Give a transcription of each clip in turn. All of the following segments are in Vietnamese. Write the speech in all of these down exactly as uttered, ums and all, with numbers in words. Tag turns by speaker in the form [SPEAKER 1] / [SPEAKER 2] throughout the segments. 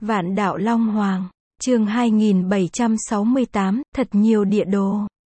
[SPEAKER 1] Vạn đạo Long Hoàng, chương hai nghìn bảy trăm sáu mươi tám, thật nhiều địa đồ.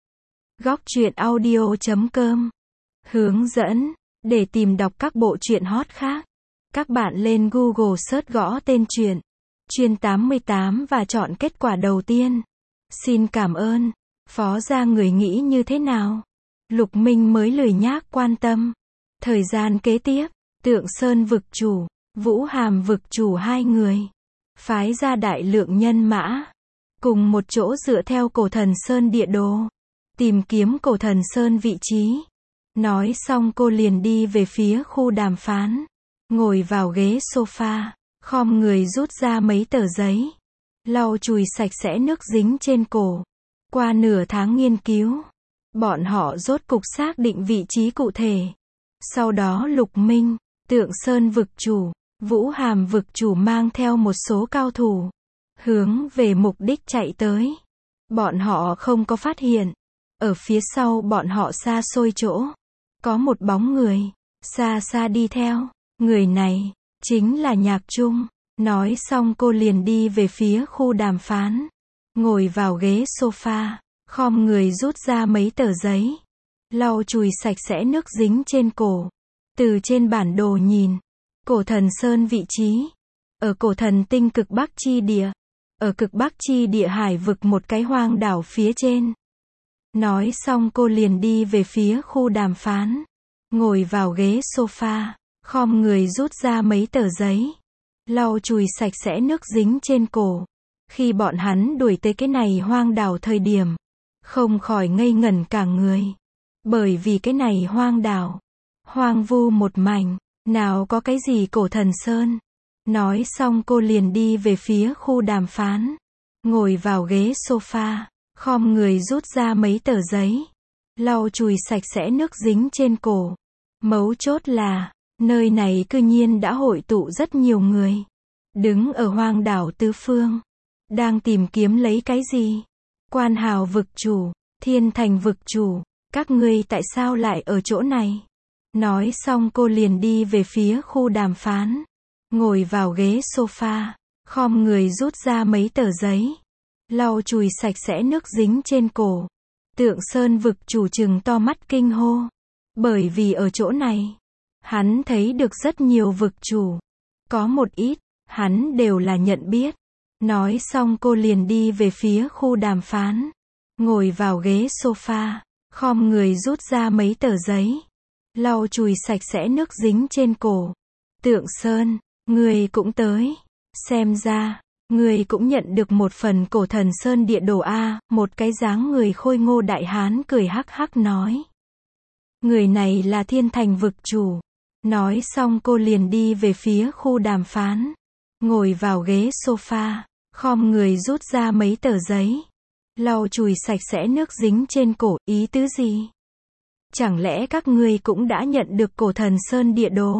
[SPEAKER 1] Góc truyện audio chấm com. Hướng dẫn, để tìm đọc các bộ truyện hot khác, các bạn lên Google search gõ tên truyện, Truyện tám mươi tám và chọn kết quả đầu tiên. Xin cảm ơn. Phó gia người nghĩ như thế nào? Lục Minh mới lười nhác quan tâm. Thời gian kế tiếp, Tượng Sơn vực chủ, Vũ Hàm vực chủ hai người phái ra đại lượng nhân mã, cùng một chỗ dựa theo Cổ Thần Sơn địa đồ, tìm kiếm Cổ Thần Sơn vị trí. Nói xong cô liền đi về phía khu đàm phán, ngồi vào ghế sofa, khom người rút ra mấy tờ giấy, lau chùi sạch sẽ nước dính trên cổ. Qua nửa tháng nghiên cứu, bọn họ rốt cục xác định vị trí cụ thể. Sau đó Lục Minh, Tượng Sơn vực chủ, Vũ Hàm vực chủ mang theo một số cao thủ, hướng về mục đích chạy tới. Bọn họ không có phát hiện, ở phía sau bọn họ xa xôi chỗ, có một bóng người, xa xa đi theo. Người này, chính là Nhạc Trung. Nói xong cô liền đi về phía khu đàm phán, ngồi vào ghế sofa, khom người rút ra mấy tờ giấy, lau chùi sạch sẽ nước dính trên cổ. Từ trên bản đồ nhìn, Cổ Thần Sơn vị trí, ở Cổ Thần Tinh cực Bắc chi địa, ở cực Bắc chi địa hải vực một cái hoang đảo phía trên. Nói xong cô liền đi về phía khu đàm phán, ngồi vào ghế sofa, khom người rút ra mấy tờ giấy, lau chùi sạch sẽ nước dính trên cổ. Khi bọn hắn đuổi tới cái này hoang đảo thời điểm, không khỏi ngây ngẩn cả người. Bởi vì cái này hoang đảo, hoang vu một mảnh, nào có cái gì Cổ Thần Sơn. Nói xong cô liền đi về phía khu đàm phán, ngồi vào ghế sofa, khom người rút ra mấy tờ giấy, lau chùi sạch sẽ nước dính trên cổ. Mấu chốt là, nơi này cư nhiên đã hội tụ rất nhiều người, đứng ở hoang đảo tứ phương, đang tìm kiếm lấy cái gì. Quan Hào vực chủ, Thiên Thành vực chủ, các ngươi tại sao lại ở chỗ này? Nói xong cô liền đi về phía khu đàm phán, ngồi vào ghế sofa, khom người rút ra mấy tờ giấy, lau chùi sạch sẽ nước dính trên cổ. Tượng Sơn vực chủ trừng to mắt kinh hô, bởi vì ở chỗ này, hắn thấy được rất nhiều vực chủ, có một ít, hắn đều là nhận biết. Nói xong cô liền đi về phía khu đàm phán, ngồi vào ghế sofa, khom người rút ra mấy tờ giấy, lau chùi sạch sẽ nước dính trên cổ. Tượng Sơn, người cũng tới. Xem ra, người cũng nhận được một phần Cổ Thần Sơn địa đồ a. Một cái dáng người khôi ngô đại hán cười hắc hắc nói. Người này là Thiên Thành vực chủ. Nói xong cô liền đi về phía khu đàm phán, ngồi vào ghế sofa, khom người rút ra mấy tờ giấy, lau chùi sạch sẽ nước dính trên cổ. Ý tứ gì? Chẳng lẽ các ngươi cũng đã nhận được Cổ Thần Sơn địa đồ?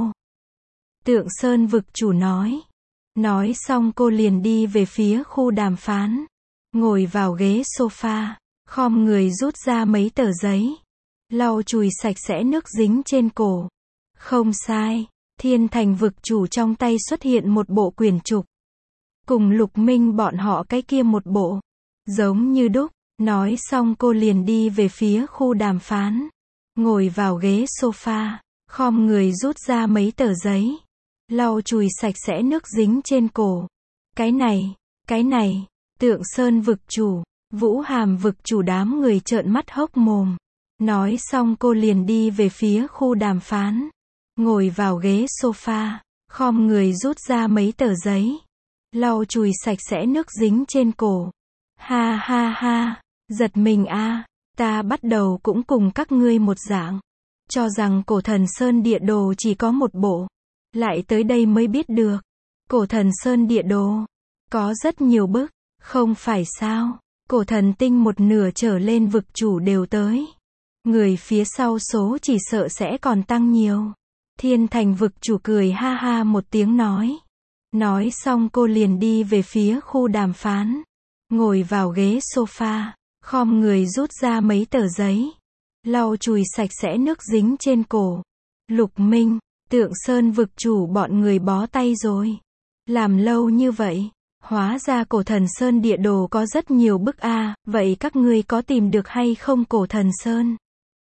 [SPEAKER 1] Tượng Sơn vực chủ nói. Nói xong cô liền đi về phía khu đàm phán, ngồi vào ghế sofa, khom người rút ra mấy tờ giấy, lau chùi sạch sẽ nước dính trên cổ. Không sai, Thiên Thành vực chủ trong tay xuất hiện một bộ quyển trục, cùng Lục Minh bọn họ cái kia một bộ, giống như đúc. Nói xong cô liền đi về phía khu đàm phán, ngồi vào ghế sofa, khom người rút ra mấy tờ giấy, lau chùi sạch sẽ nước dính trên cổ. Cái này, cái này, Tượng Sơn vực chủ, Vũ Hàm vực chủ đám người trợn mắt hốc mồm. Nói xong cô liền đi về phía khu đàm phán, ngồi vào ghế sofa, khom người rút ra mấy tờ giấy, lau chùi sạch sẽ nước dính trên cổ. Ha ha ha, giật mình a, ta bắt đầu cũng cùng các ngươi một dạng, cho rằng Cổ Thần Sơn địa đồ chỉ có một bộ, lại tới đây mới biết được, Cổ Thần Sơn địa đồ có rất nhiều bức, không phải sao? Cổ Thần Tinh một nửa trở lên vực chủ đều tới, người phía sau số chỉ sợ sẽ còn tăng nhiều. Thiên Thành vực chủ cười ha ha một tiếng nói. Nói xong cô liền đi về phía khu đàm phán, ngồi vào ghế sofa, khom người rút ra mấy tờ giấy, lau chùi sạch sẽ nước dính trên cổ. Lục Minh, Tượng Sơn vực chủ bọn người bó tay rồi. Làm lâu như vậy, Hóa ra Cổ Thần Sơn địa đồ có rất nhiều bức a, vậy các ngươi có tìm được hay không Cổ Thần Sơn?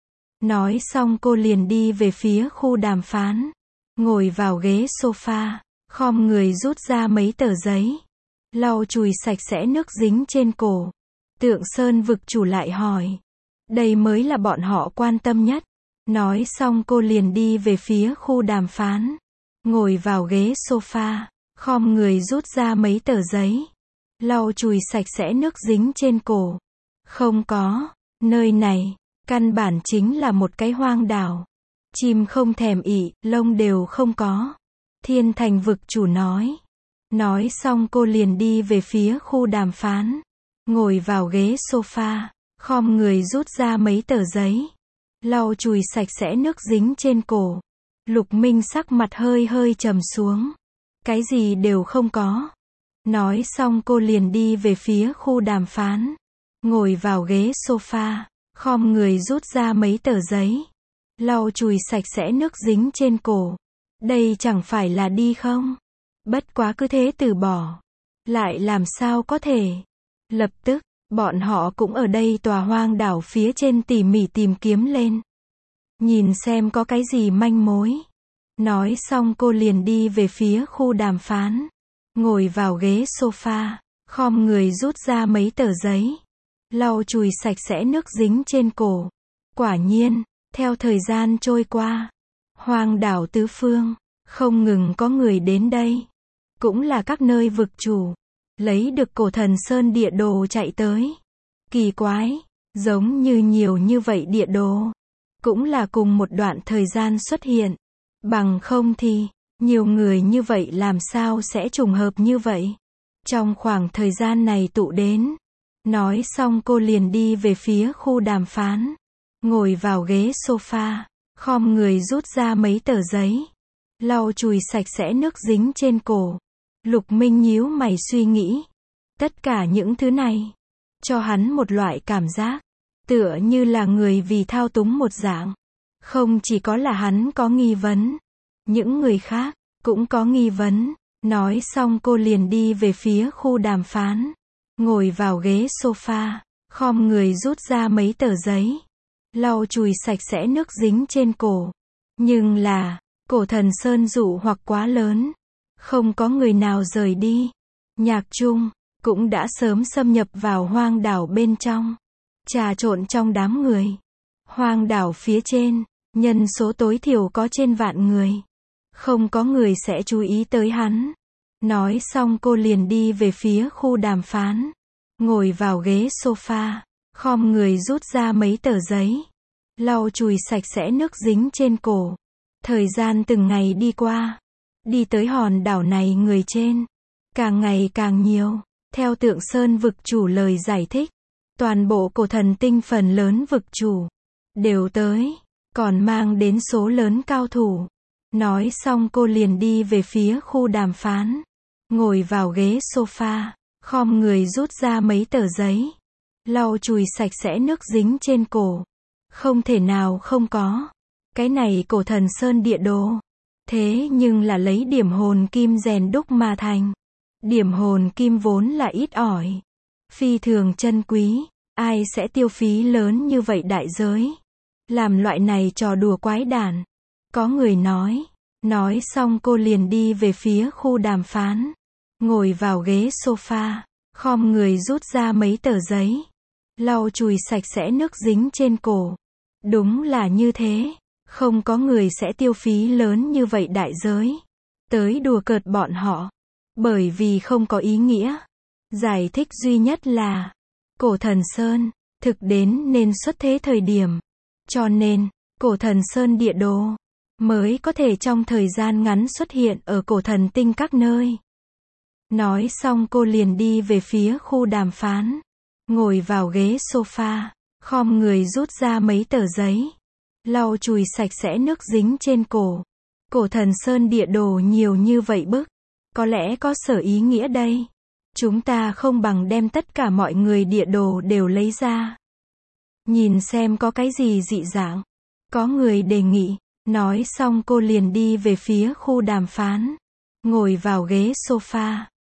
[SPEAKER 1] Nói xong cô liền đi về phía khu đàm phán. Ngồi vào ghế sofa, khom người rút ra mấy tờ giấy. Lau chùi sạch sẽ nước dính trên cổ. Tượng Sơn vực chủ lại hỏi. Đây mới là bọn họ quan tâm nhất. Nói xong cô liền đi về phía khu đàm phán. Ngồi vào ghế sofa, khom người rút ra mấy tờ giấy. Lau chùi sạch sẽ nước dính trên cổ. Không có, nơi này, căn bản chính là một cái hoang đảo. Chim không thèm ị, lông đều không có. Thiên Thành vực chủ nói. Nói xong cô liền đi về phía khu đàm phán. Ngồi vào ghế sofa, khom người rút ra mấy tờ giấy. Lau chùi sạch sẽ nước dính trên cổ. Lục Minh sắc mặt hơi hơi trầm xuống. Cái gì đều không có. Nói xong cô liền đi về phía khu đàm phán. Ngồi vào ghế sofa, khom người rút ra mấy tờ giấy. Lau chùi sạch sẽ nước dính trên cổ. Đây chẳng phải là đi không? Bất quá cứ thế từ bỏ. Lại làm sao có thể? Lập tức, bọn họ cũng ở đây tòa hoang đảo phía trên tỉ mỉ tìm kiếm lên. Nhìn xem có cái gì manh mối. Nói xong cô liền đi về phía khu đàm phán. Ngồi vào ghế sofa, khom người rút ra mấy tờ giấy. Lau chùi sạch sẽ nước dính trên cổ. Quả nhiên, theo thời gian trôi qua, hoang đảo tứ phương, không ngừng có người đến đây. Cũng là các nơi vực chủ, lấy được Cổ Thần Sơn địa đồ chạy tới. Kỳ quái, giống như nhiều như vậy địa đồ, cũng là cùng một đoạn thời gian xuất hiện. Bằng không thì, nhiều người như vậy làm sao sẽ trùng hợp như vậy? Trong khoảng thời gian này tụ đến. Nói xong cô liền đi về phía khu đàm phán. Ngồi vào ghế sofa, khom người rút ra mấy tờ giấy. Lau chùi sạch sẽ nước dính trên cổ. Lục Minh nhíu mày suy nghĩ. Tất cả những thứ này, cho hắn một loại cảm giác, tựa như là người vì thao túng một dạng. Không chỉ có là hắn có nghi vấn, những người khác cũng có nghi vấn. Nói xong cô liền đi về phía khu đàm phán. Ngồi vào ghế sofa, khom người rút ra mấy tờ giấy. Lau chùi sạch sẽ nước dính trên cổ. Nhưng là, Cổ Thần Sơn dụ hoặc quá lớn. Không có người nào rời đi. Nhạc Trung cũng đã sớm xâm nhập vào hoang đảo bên trong. Trà trộn trong đám người. Hoang đảo phía trên, nhân số tối thiểu có trên vạn người. Không có người sẽ chú ý tới hắn. Nói xong cô liền đi về phía khu đàm phán. Ngồi vào ghế sofa, khom người rút ra mấy tờ giấy. Lau chùi sạch sẽ nước dính trên cổ. Thời gian từng ngày đi qua. Đi tới hòn đảo này người trên. Càng ngày càng nhiều. Theo Tượng Sơn vực chủ lời giải thích. Toàn bộ Cổ Thần Tinh phần lớn vực chủ đều tới. Còn mang đến số lớn cao thủ. Nói xong cô liền đi về phía khu đàm phán. Ngồi vào ghế sofa, khom người rút ra mấy tờ giấy. Lau chùi sạch sẽ nước dính trên cổ. Không thể nào không có. Cái này Cổ Thần Sơn địa đồ. Thế nhưng là lấy điểm hồn kim rèn đúc mà thành. Điểm hồn kim vốn là ít ỏi. Phi thường chân quý. Ai sẽ tiêu phí lớn như vậy đại giới? Làm loại này trò đùa quái đản. Có người nói. Nói xong cô liền đi về phía khu đàm phán. Ngồi vào ghế sofa, khom người rút ra mấy tờ giấy. Lau chùi sạch sẽ nước dính trên cổ. Đúng là như thế. Không có người sẽ tiêu phí lớn như vậy đại giới. Tới đùa cợt bọn họ. Bởi vì không có ý nghĩa. Giải thích duy nhất là Cổ Thần Sơn thực đến nên xuất thế thời điểm. Cho nên, Cổ Thần Sơn địa đồ mới có thể trong thời gian ngắn xuất hiện ở Cổ Thần Tinh các nơi. Nói xong cô liền đi về phía khu đàm phán. Ngồi vào ghế sofa, khom người rút ra mấy tờ giấy. Lau chùi sạch sẽ nước dính trên cổ. Cổ Thần Sơn địa đồ nhiều như vậy bức. Có lẽ có sở ý nghĩa đây. Chúng ta không bằng đem tất cả mọi người địa đồ đều lấy ra. Nhìn xem có cái gì dị dạng. Có người đề nghị. Nói xong cô liền đi về phía khu đàm phán. Ngồi vào ghế sofa,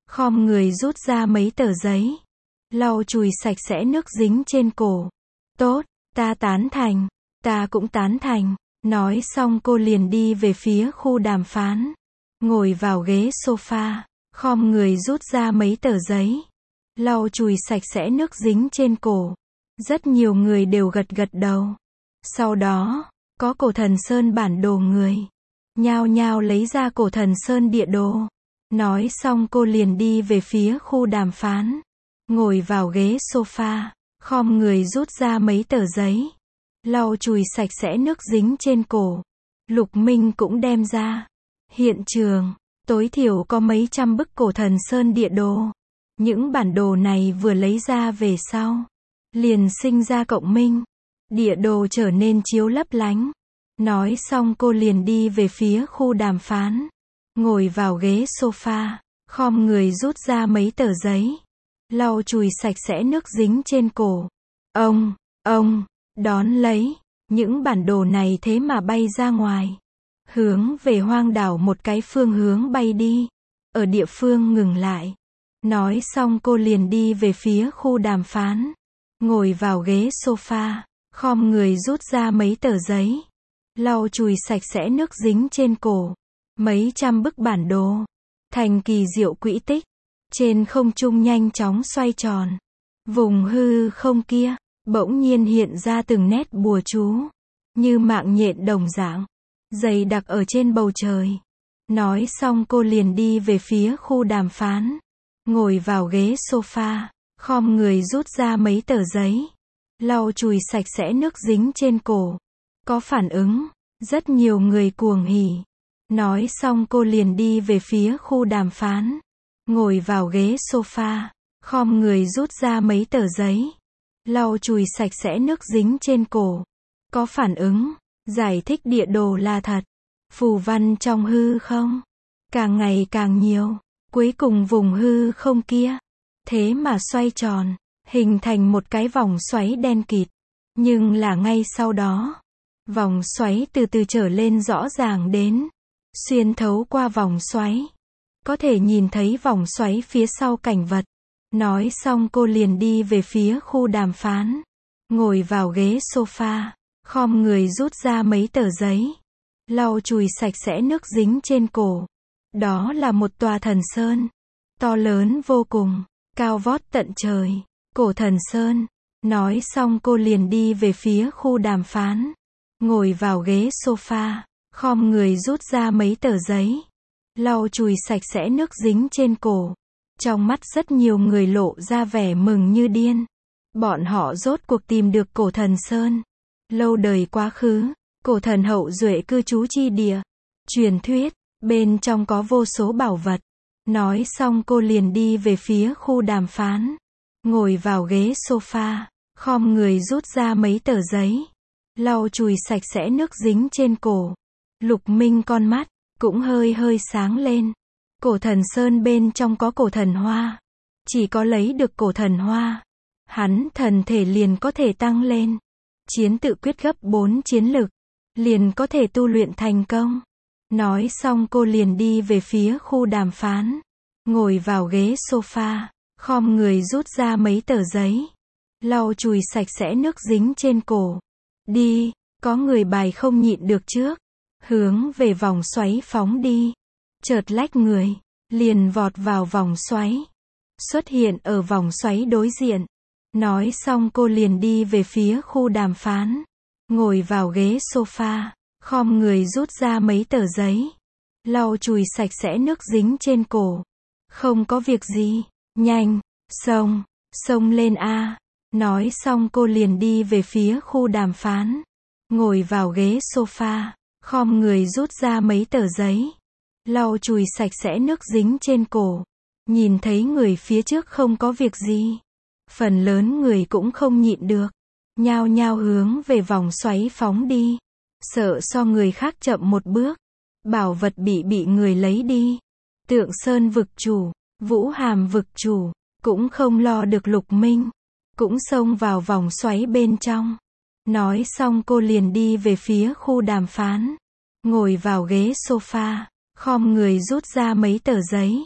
[SPEAKER 1] khom người rút ra mấy tờ giấy, lau chùi sạch sẽ nước dính trên cổ. Tốt, ta tán thành, ta cũng tán thành. Nói xong cô liền đi về phía khu đàm phán, ngồi vào ghế sofa, khom người rút ra mấy tờ giấy, lau chùi sạch sẽ nước dính trên cổ. Rất nhiều người đều gật gật đầu. Sau đó, có cổ thần sơn bản đồ người, nhao nhao lấy ra cổ thần sơn địa đồ. Nói xong cô liền đi về phía khu đàm phán, ngồi vào ghế sofa, khom người rút ra mấy tờ giấy, lau chùi sạch sẽ nước dính trên cổ. Lục Minh cũng đem ra. Hiện trường, tối thiểu có mấy trăm bức cổ thần sơn địa đồ. Những bản đồ này vừa lấy ra về sau, liền sinh ra cộng minh. Địa đồ trở nên chiếu lấp lánh. Nói xong cô liền đi về phía khu đàm phán, ngồi vào ghế sofa, khom người rút ra mấy tờ giấy, lau chùi sạch sẽ nước dính trên cổ. Ông, ông, đón lấy, những bản đồ này thế mà bay ra ngoài, hướng về hoang đảo một cái phương hướng bay đi, ở địa phương ngừng lại. Nói xong cô liền đi về phía khu đàm phán, ngồi vào ghế sofa, khom người rút ra mấy tờ giấy, lau chùi sạch sẽ nước dính trên cổ. Mấy trăm bức bản đồ, thành kỳ diệu quỹ tích, trên không trung nhanh chóng xoay tròn. Vùng hư không kia, bỗng nhiên hiện ra từng nét bùa chú, như mạng nhện đồng dạng, dày đặc ở trên bầu trời. Nói xong cô liền đi về phía khu đàm phán, ngồi vào ghế sofa, khom người rút ra mấy tờ giấy, lau chùi sạch sẽ nước dính trên cổ. Có phản ứng, rất nhiều người cuồng hỉ. Nói xong cô liền đi về phía khu đàm phán, ngồi vào ghế sofa, khom người rút ra mấy tờ giấy, lau chùi sạch sẽ nước dính trên cổ. Có phản ứng, giải thích địa đồ là thật. Phù văn trong hư không, càng ngày càng nhiều. Cuối cùng vùng hư không kia, thế mà xoay tròn, hình thành một cái vòng xoáy đen kịt. Nhưng là ngay sau đó, vòng xoáy từ từ trở lên rõ ràng đến. Xuyên thấu qua vòng xoáy, có thể nhìn thấy vòng xoáy phía sau cảnh vật. Nói xong cô liền đi về phía khu đàm phán, ngồi vào ghế sofa, khom người rút ra mấy tờ giấy, lau chùi sạch sẽ nước dính trên cổ. Đó là một tòa thần sơn, to lớn vô cùng, cao vót tận trời, cổ thần sơn. Nói xong cô liền đi về phía khu đàm phán, ngồi vào ghế sofa, khom người rút ra mấy tờ giấy, lau chùi sạch sẽ nước dính trên cổ. Trong mắt rất nhiều người lộ ra vẻ mừng như điên. Bọn họ rốt cuộc tìm được cổ thần sơn. Lâu đời quá khứ, cổ thần hậu duệ cư trú chi địa. Truyền thuyết, bên trong có vô số bảo vật. Nói xong cô liền đi về phía khu đàm phán, ngồi vào ghế sofa, khom người rút ra mấy tờ giấy, lau chùi sạch sẽ nước dính trên cổ. Lục Minh con mắt cũng hơi hơi sáng lên. Cổ thần sơn bên trong có cổ thần hoa. Chỉ có lấy được cổ thần hoa, hắn thần thể liền có thể tăng lên. Chiến tự quyết gấp bốn chiến lực, liền có thể tu luyện thành công. Nói xong cô liền đi về phía khu đàm phán, ngồi vào ghế sofa, khom người rút ra mấy tờ giấy, lau chùi sạch sẽ nước dính trên cổ. Đi, có người bài không nhịn được trước, hướng về vòng xoáy phóng đi. Chợt lách người, liền vọt vào vòng xoáy, xuất hiện ở vòng xoáy đối diện. Nói xong cô liền đi về phía khu đàm phán, ngồi vào ghế sofa, khom người rút ra mấy tờ giấy, lau chùi sạch sẽ nước dính trên cổ. Không có việc gì, nhanh, xông, xông lên a. Nói xong cô liền đi về phía khu đàm phán, ngồi vào ghế sofa, khom người rút ra mấy tờ giấy, lau chùi sạch sẽ nước dính trên cổ. Nhìn thấy người phía trước không có việc gì, phần lớn người cũng không nhịn được, nhao nhao hướng về vòng xoáy phóng đi, sợ so người khác chậm một bước, bảo vật bị bị người lấy đi. Tượng Sơn vực chủ, Vũ Hàm vực chủ, cũng không lo được Lục Minh, cũng xông vào vòng xoáy bên trong. Nói xong cô liền đi về phía khu đàm phán, ngồi vào ghế sofa, khom người rút ra mấy tờ giấy,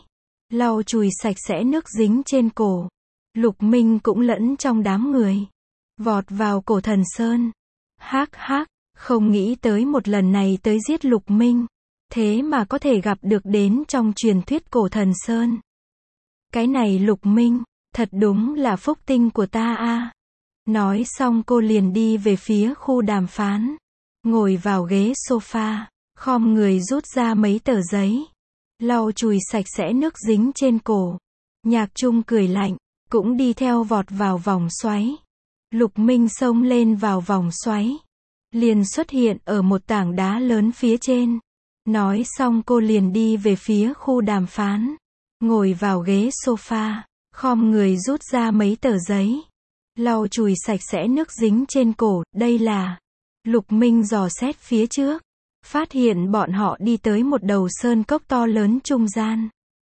[SPEAKER 1] lau chùi sạch sẽ nước dính trên cổ. Lục Minh cũng lẫn trong đám người, vọt vào cổ Thần Sơn. Hắc hắc, không nghĩ tới một lần này tới giết Lục Minh, thế mà có thể gặp được đến trong truyền thuyết cổ Thần Sơn. Cái này Lục Minh, thật đúng là phúc tinh của ta a. Nói xong cô liền đi về phía khu đàm phán, ngồi vào ghế sofa, khom người rút ra mấy tờ giấy, lau chùi sạch sẽ nước dính trên cổ. Nhạc Trung cười lạnh, cũng đi theo vọt vào vòng xoáy. Lục Minh xông lên vào vòng xoáy, liền xuất hiện ở một tảng đá lớn phía trên. Nói xong cô liền đi về phía khu đàm phán, ngồi vào ghế sofa, khom người rút ra mấy tờ giấy, lau chùi sạch sẽ nước dính trên cổ. Đây là... Lục Minh dò xét phía trước, phát hiện bọn họ đi tới một đầu sơn cốc to lớn trung gian.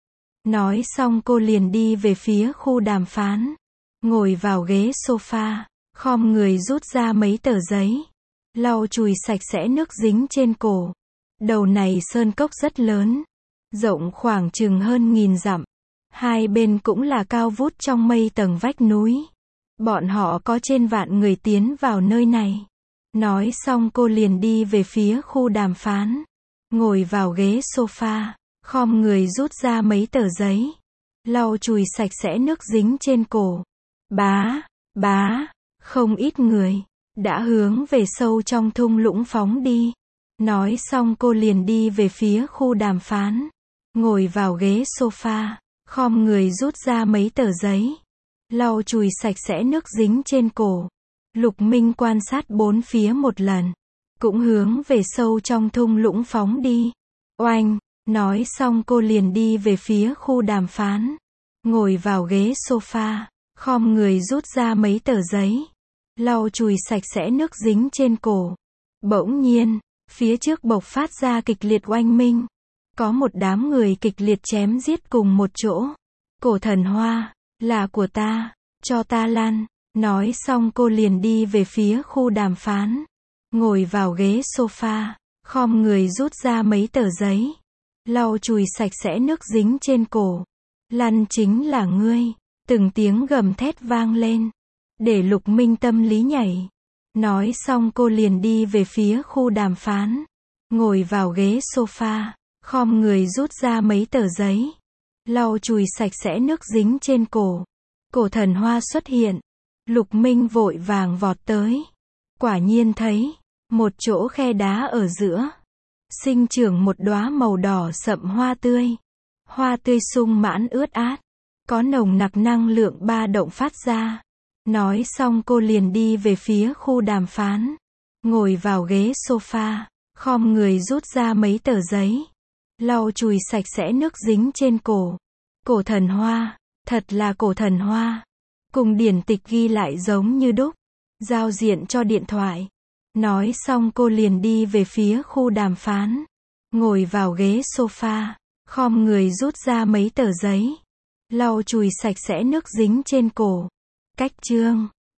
[SPEAKER 1] Nói xong cô liền đi về phía khu đàm phán, ngồi vào ghế sofa, khom người rút ra mấy tờ giấy, lau chùi sạch sẽ nước dính trên cổ. Đầu này sơn cốc rất lớn, rộng khoảng chừng hơn nghìn dặm, hai bên cũng là cao vút trong mây tầng vách núi. Bọn họ có trên vạn người tiến vào nơi này. Nói xong cô liền đi về phía khu đàm phán, ngồi vào ghế sofa, khom người rút ra mấy tờ giấy, lau chùi sạch sẽ nước dính trên cổ. Bá, bá, không ít người đã hướng về sâu trong thung lũng phóng đi. Nói xong cô liền đi về phía khu đàm phán, ngồi vào ghế sofa, khom người rút ra mấy tờ giấy, lau chùi sạch sẽ nước dính trên cổ. Lục Minh quan sát bốn phía một lần, cũng hướng về sâu trong thung lũng phóng đi. Oanh, nói xong cô liền đi về phía khu đàm phán, ngồi vào ghế sofa, khom người rút ra mấy tờ giấy, lau chùi sạch sẽ nước dính trên cổ. Bỗng nhiên, phía trước bộc phát ra kịch liệt oanh minh, có một đám người kịch liệt chém giết cùng một chỗ. Cổ thần hoa, là của ta, cho ta lăn. Nói xong cô liền đi về phía khu đàm phán, ngồi vào ghế sofa, khom người rút ra mấy tờ giấy, lau chùi sạch sẽ nước dính trên cổ. Lăn chính là ngươi. Từng tiếng gầm thét vang lên, để Lục Minh tâm lý nhảy. Nói xong cô liền đi về phía khu đàm phán, ngồi vào ghế sofa, khom người rút ra mấy tờ giấy, lau chùi sạch sẽ nước dính trên cổ. Cổ thần hoa xuất hiện. Lục Minh vội vàng vọt tới, quả nhiên thấy một chỗ khe đá ở giữa, sinh trưởng một đóa màu đỏ sậm hoa tươi. Hoa tươi sung mãn ướt át, có nồng nặc năng lượng ba động phát ra. Nói xong cô liền đi về phía khu đàm phán, ngồi vào ghế sofa, khom người rút ra mấy tờ giấy, lau chùi sạch sẽ nước dính trên cổ. Cổ thần hoa, thật là cổ thần hoa. Cùng điển tịch ghi lại giống như đúc, giao diện cho điện thoại. Nói xong cô liền đi về phía khu đàm phán, ngồi vào ghế sofa, khom người rút ra mấy tờ giấy, lau chùi sạch sẽ nước dính trên cổ. Cách chương